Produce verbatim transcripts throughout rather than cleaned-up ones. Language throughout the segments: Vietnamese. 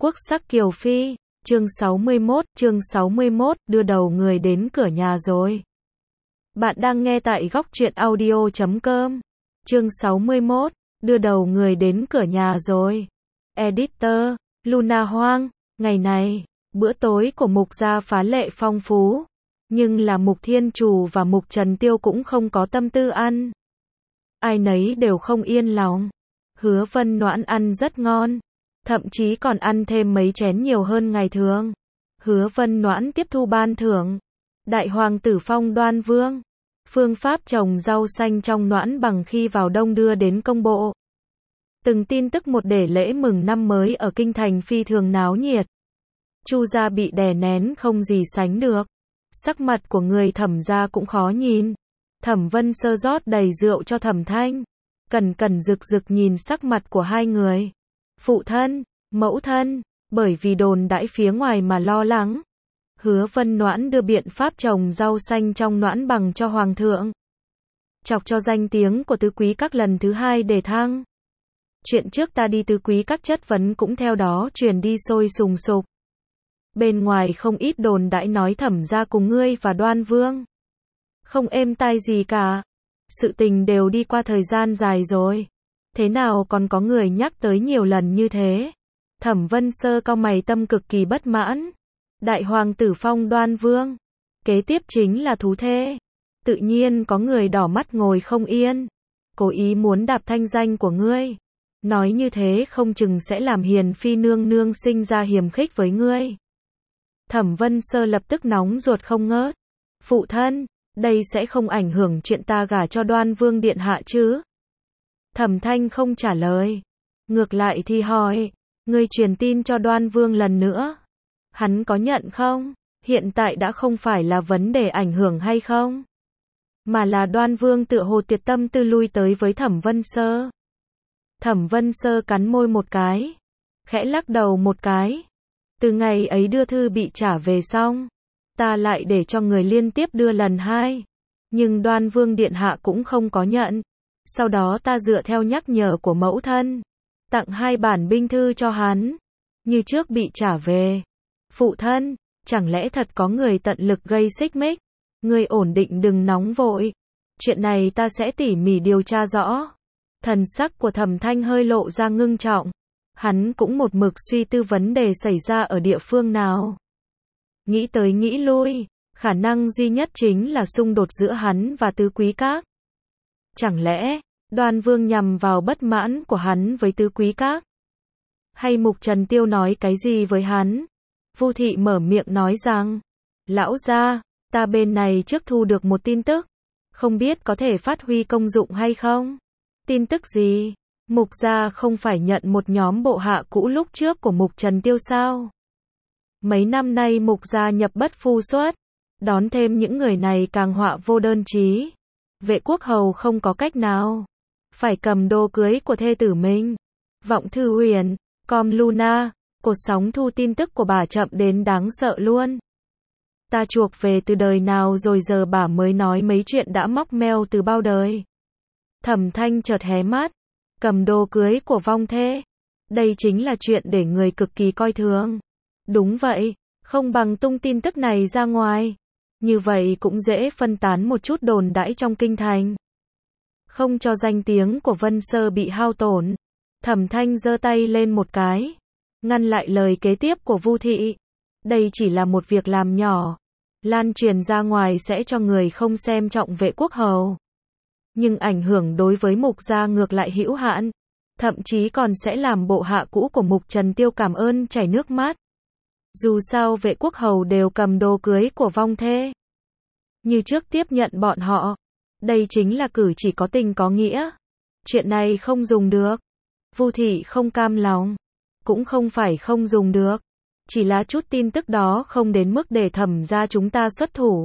Quốc sắc kiều phi, chương sáu mươi mốt, chương sáu mươi mốt, đưa đầu người đến cửa nhà rồi. Bạn đang nghe tại góc truyện audio chấm com. Chương sáu mươi mốt, đưa đầu người đến cửa nhà rồi. Editor, Luna Hoang, ngày này, bữa tối của Mục gia phá lệ phong phú. Nhưng là Mục Thiên Trù và Mục Trần Tiêu cũng không có tâm tư ăn. Ai nấy đều không yên lòng. Hứa Vân Noãn ăn rất ngon. Thậm chí còn ăn thêm mấy chén nhiều hơn ngày thường. Hứa Vân Noãn tiếp thu ban thưởng. Đại hoàng tử phong Đoan Vương. Phương pháp trồng rau xanh trong Noãn Bằng khi vào đông đưa đến công bộ. Từng tin tức một để lễ mừng năm mới ở kinh thành phi thường náo nhiệt. Chu gia bị đè nén không gì sánh được. Sắc mặt của người Thẩm gia cũng khó nhìn. Thẩm Vân Sơ rót đầy rượu cho Thẩm Thanh. Cẩn cẩn rực rực nhìn sắc mặt của hai người. Phụ thân, mẫu thân, bởi vì đồn đãi phía ngoài mà lo lắng. Hứa Vân Noãn đưa biện pháp trồng rau xanh trong Noãn Bằng cho hoàng thượng. Chọc cho danh tiếng của tứ quý các lần thứ hai để thăng. Chuyện trước ta đi tứ quý các chất vấn cũng theo đó truyền đi sôi sùng sục. Bên ngoài không ít đồn đãi nói Thẩm gia cùng ngươi và Đoan Vương. Không êm tai gì cả. Sự tình đều đi qua thời gian dài rồi. Thế nào còn có người nhắc tới nhiều lần như thế? Thẩm Vân Sơ cau mày tâm cực kỳ bất mãn. Đại hoàng tử phong Đoan Vương. Kế tiếp chính là thú thê. Tự nhiên có người đỏ mắt ngồi không yên. Cố ý muốn đạp thanh danh của ngươi. Nói như thế không chừng sẽ làm Hiền phi nương nương sinh ra hiềm khích với ngươi. Thẩm Vân Sơ lập tức nóng ruột không ngớt. Phụ thân, đây sẽ không ảnh hưởng chuyện ta gả cho Đoan Vương điện hạ chứ? Thẩm Thanh không trả lời. Ngược lại thì hỏi, ngươi truyền tin cho Đoan Vương lần nữa. Hắn có nhận không? Hiện tại đã không phải là vấn đề ảnh hưởng hay không, mà là Đoan Vương tựa hồ tiệt tâm tư lui tới với Thẩm Vân Sơ. Thẩm Vân Sơ cắn môi một cái, khẽ lắc đầu một cái. Từ ngày ấy đưa thư bị trả về xong, ta lại để cho người liên tiếp đưa lần hai. Nhưng Đoan Vương điện hạ cũng không có nhận. Sau đó ta dựa theo nhắc nhở của mẫu thân, tặng hai bản binh thư cho hắn. Như trước bị trả về. Phụ thân, chẳng lẽ thật có người tận lực gây xích mích? Ngươi ổn định đừng nóng vội. Chuyện này ta sẽ tỉ mỉ điều tra rõ. Thần sắc của Thẩm Thanh hơi lộ ra ngưng trọng. Hắn cũng một mực suy tư vấn đề xảy ra ở địa phương nào. Nghĩ tới nghĩ lui, khả năng duy nhất chính là xung đột giữa hắn và tứ quý các. Chẳng lẽ, Đoan Vương nhằm vào bất mãn của hắn với tứ quý các? Hay Mục Trần Tiêu nói cái gì với hắn? Vu Thị mở miệng nói rằng, lão gia, ta bên này trước thu được một tin tức. Không biết có thể phát huy công dụng hay không? Tin tức gì? Mục gia không phải nhận một nhóm bộ hạ cũ lúc trước của Mục Trần Tiêu sao? Mấy năm nay Mục gia nhập bất phu xuất. Đón thêm những người này càng họa vô đơn chí. Vệ quốc hầu không có cách nào. Phải cầm đồ cưới của thê tử mình. Vọng Thư Huyền, com Luna, cột sóng thu tin tức của bà chậm đến đáng sợ luôn. Ta chuộc về từ đời nào rồi giờ bà mới nói mấy chuyện đã móc meo từ bao đời. Thẩm Thanh chợt hé mắt. Cầm đồ cưới của vong thê. Đây chính là chuyện để người cực kỳ coi thường. Đúng vậy, không bằng tung tin tức này ra ngoài. Như vậy cũng dễ phân tán một chút đồn đãi trong kinh thành. Không cho danh tiếng của Vân Sơ bị hao tổn. Thẩm Thanh giơ tay lên một cái, ngăn lại lời kế tiếp của Vu Thị. Đây chỉ là một việc làm nhỏ. Lan truyền ra ngoài sẽ cho người không xem trọng vệ quốc hầu. Nhưng ảnh hưởng đối với Mục gia ngược lại hữu hạn. Thậm chí còn sẽ làm bộ hạ cũ của Mục Trần Tiêu cảm ơn chảy nước mắt. Dù sao vệ quốc hầu đều cầm đồ cưới của vong thê. Như trước tiếp nhận bọn họ. Đây chính là cử chỉ có tình có nghĩa. Chuyện này không dùng được. Vu Thị không cam lòng. Cũng không phải không dùng được. Chỉ là chút tin tức đó không đến mức để Thẩm gia chúng ta xuất thủ.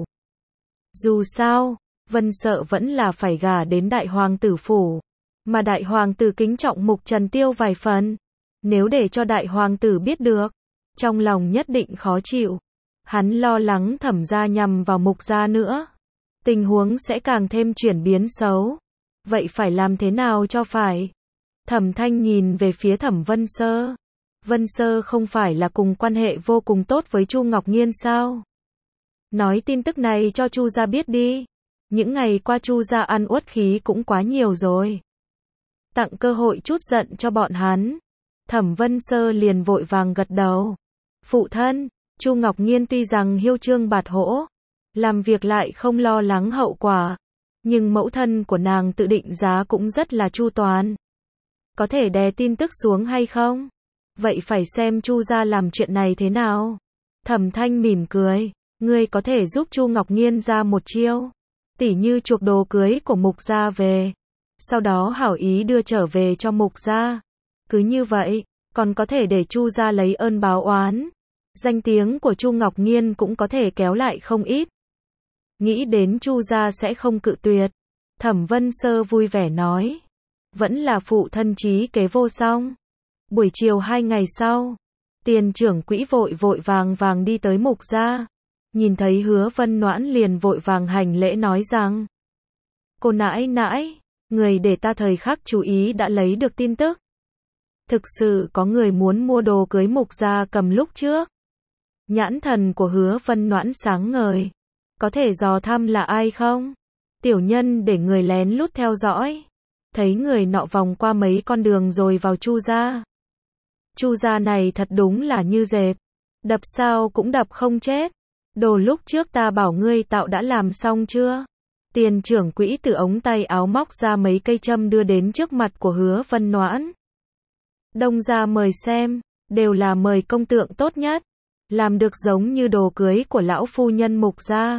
Dù sao, Vân Sợ vẫn là phải gả đến đại hoàng tử phủ. Mà đại hoàng tử kính trọng Mục Trần Tiêu vài phần. Nếu để cho đại hoàng tử biết được, trong lòng nhất định khó chịu. Hắn lo lắng Thẩm gia nhằm vào Mục gia nữa. Tình huống sẽ càng thêm chuyển biến xấu. Vậy phải làm thế nào cho phải? Thẩm Thanh nhìn về phía Thẩm Vân Sơ. Vân Sơ không phải là cùng quan hệ vô cùng tốt với Chu Ngọc Nhiên sao? Nói tin tức này cho Chu gia biết đi. Những ngày qua Chu gia ăn uất khí cũng quá nhiều rồi. Tặng cơ hội chút giận cho bọn hắn. Thẩm Vân Sơ liền vội vàng gật đầu. Phụ thân, Chu Ngọc Nhiên tuy rằng hiêu trương bạt hỗ, làm việc lại không lo lắng hậu quả, nhưng mẫu thân của nàng tự định giá cũng rất là chu toàn. Có thể đè tin tức xuống hay không? Vậy phải xem Chu gia làm chuyện này thế nào. Thẩm Thanh mỉm cười, ngươi có thể giúp Chu Ngọc Nhiên ra một chiêu, tỉ như chuộc đồ cưới của Mục gia về, sau đó hảo ý đưa trở về cho Mục gia. Cứ như vậy, còn có thể để Chu gia lấy ơn báo oán. Danh tiếng của Chu Ngọc Nhiên cũng có thể kéo lại không ít. Nghĩ đến Chu gia sẽ không cự tuyệt. Thẩm Vân Sơ vui vẻ nói. Vẫn là phụ thân trí kế vô song. Buổi chiều hai ngày sau, tiền trưởng quỹ vội vội vàng vàng đi tới Mục gia. Nhìn thấy Hứa Vân Noãn liền vội vàng hành lễ nói rằng. Cô nãi nãi, người để ta thời khắc chú ý đã lấy được tin tức. Thực sự có người muốn mua đồ cưới Mục gia cầm lúc trước. Nhãn thần của Hứa Vân Noãn sáng ngời. Có thể dò thăm là ai không? Tiểu nhân để người lén lút theo dõi. Thấy người nọ vòng qua mấy con đường rồi vào Chu gia. Chu gia này thật đúng là như dẹp. Đập sao cũng đập không chết. Đồ lúc trước ta bảo ngươi tạo đã làm xong chưa? Tiền trưởng quỹ từ ống tay áo móc ra mấy cây châm đưa đến trước mặt của Hứa Vân Noãn. Đông gia mời xem, đều là mời công tượng tốt nhất. Làm được giống như đồ cưới của lão phu nhân Mục gia.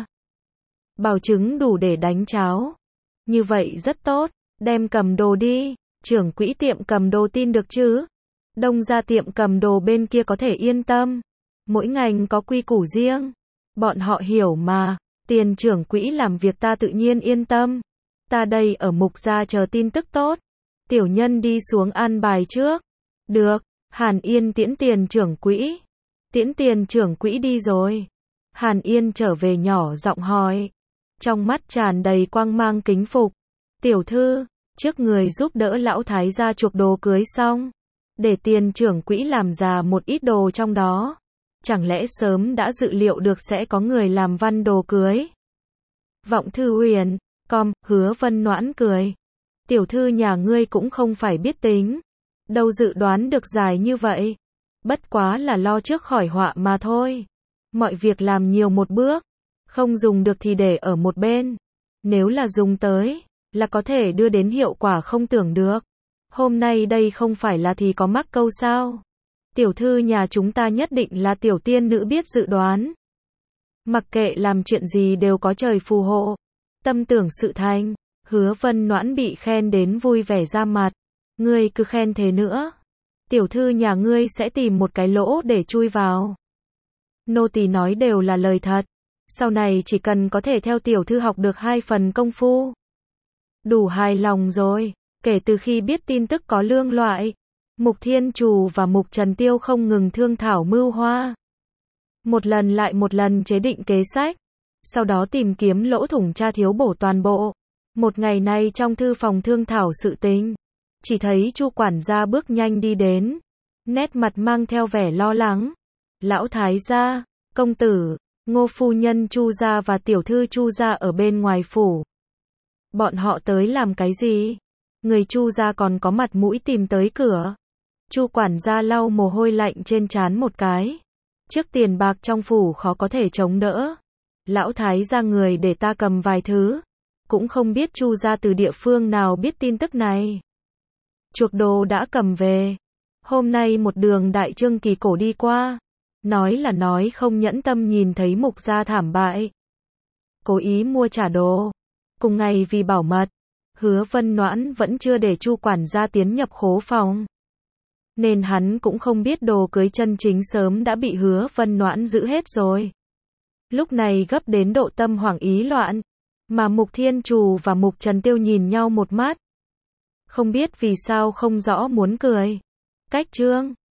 Bảo chứng đủ để đánh cháo. Như vậy rất tốt, đem cầm đồ đi. Trưởng quỹ tiệm cầm đồ tin được chứ? Đông gia tiệm cầm đồ bên kia có thể yên tâm. Mỗi ngành có quy củ riêng. Bọn họ hiểu mà. Tiền trưởng quỹ làm việc ta tự nhiên yên tâm. Ta đây ở Mục gia chờ tin tức tốt. Tiểu nhân đi xuống an bài trước. Được, Hàn Yên tiễn tiền trưởng quỹ. Tiễn tiền trưởng quỹ đi rồi. Hàn Yên trở về nhỏ giọng hỏi. Trong mắt tràn đầy quang mang kính phục. Tiểu thư, trước người giúp đỡ lão thái gia chuộc đồ cưới xong. Để tiền trưởng quỹ làm ra một ít đồ trong đó. Chẳng lẽ sớm đã dự liệu được sẽ có người làm văn đồ cưới? Vọng thư huyền, com, Hứa Vân Noãn cười. Tiểu thư nhà ngươi cũng không phải biết tính. Đâu dự đoán được dài như vậy. Bất quá là lo trước khỏi họa mà thôi. Mọi việc làm nhiều một bước. Không dùng được thì để ở một bên. Nếu là dùng tới, là có thể đưa đến hiệu quả không tưởng được. Hôm nay đây không phải là thì có mắc câu sao. Tiểu thư nhà chúng ta nhất định là tiểu tiên nữ biết dự đoán. Mặc kệ làm chuyện gì đều có trời phù hộ. Tâm tưởng sự thành. Hứa Vân Noãn bị khen đến vui vẻ ra mặt. Ngươi cứ khen thế nữa. Tiểu thư nhà ngươi sẽ tìm một cái lỗ để chui vào. Nô tỳ nói đều là lời thật. Sau này chỉ cần có thể theo tiểu thư học được hai phần công phu. Đủ hài lòng rồi. Kể từ khi biết tin tức có lương loại, Mục Thiên Trù và Mục Trần Tiêu không ngừng thương thảo mưu hoa. Một lần lại một lần chế định kế sách. Sau đó tìm kiếm lỗ thủng tra thiếu bổ toàn bộ. Một ngày nay trong thư phòng thương thảo sự tình. Chỉ thấy Chu quản gia bước nhanh đi đến. Nét mặt mang theo vẻ lo lắng. Lão thái gia, công tử, Ngô phu nhân Chu gia và tiểu thư Chu gia ở bên ngoài phủ. Bọn họ tới làm cái gì? Người Chu gia còn có mặt mũi tìm tới cửa. Chu quản gia lau mồ hôi lạnh trên trán một cái. Trước tiền bạc trong phủ khó có thể chống đỡ. Lão thái gia người để ta cầm vài thứ. Cũng không biết Chu gia từ địa phương nào biết tin tức này. Chuộc đồ đã cầm về. Hôm nay một đường đại trương kỳ cổ đi qua. Nói là nói không nhẫn tâm nhìn thấy Mục gia thảm bại. Cố ý mua trả đồ. Cùng ngày vì bảo mật, Hứa Vân Noãn vẫn chưa để Chu quản gia tiến nhập khố phòng. Nên hắn cũng không biết đồ cưới chân chính sớm đã bị Hứa Vân Noãn giữ hết rồi. Lúc này gấp đến độ tâm hoảng ý loạn. Mà Mục Thiên Trù và Mục Trần Tiêu nhìn nhau một mắt. Không biết vì sao không rõ muốn cười. Cách chương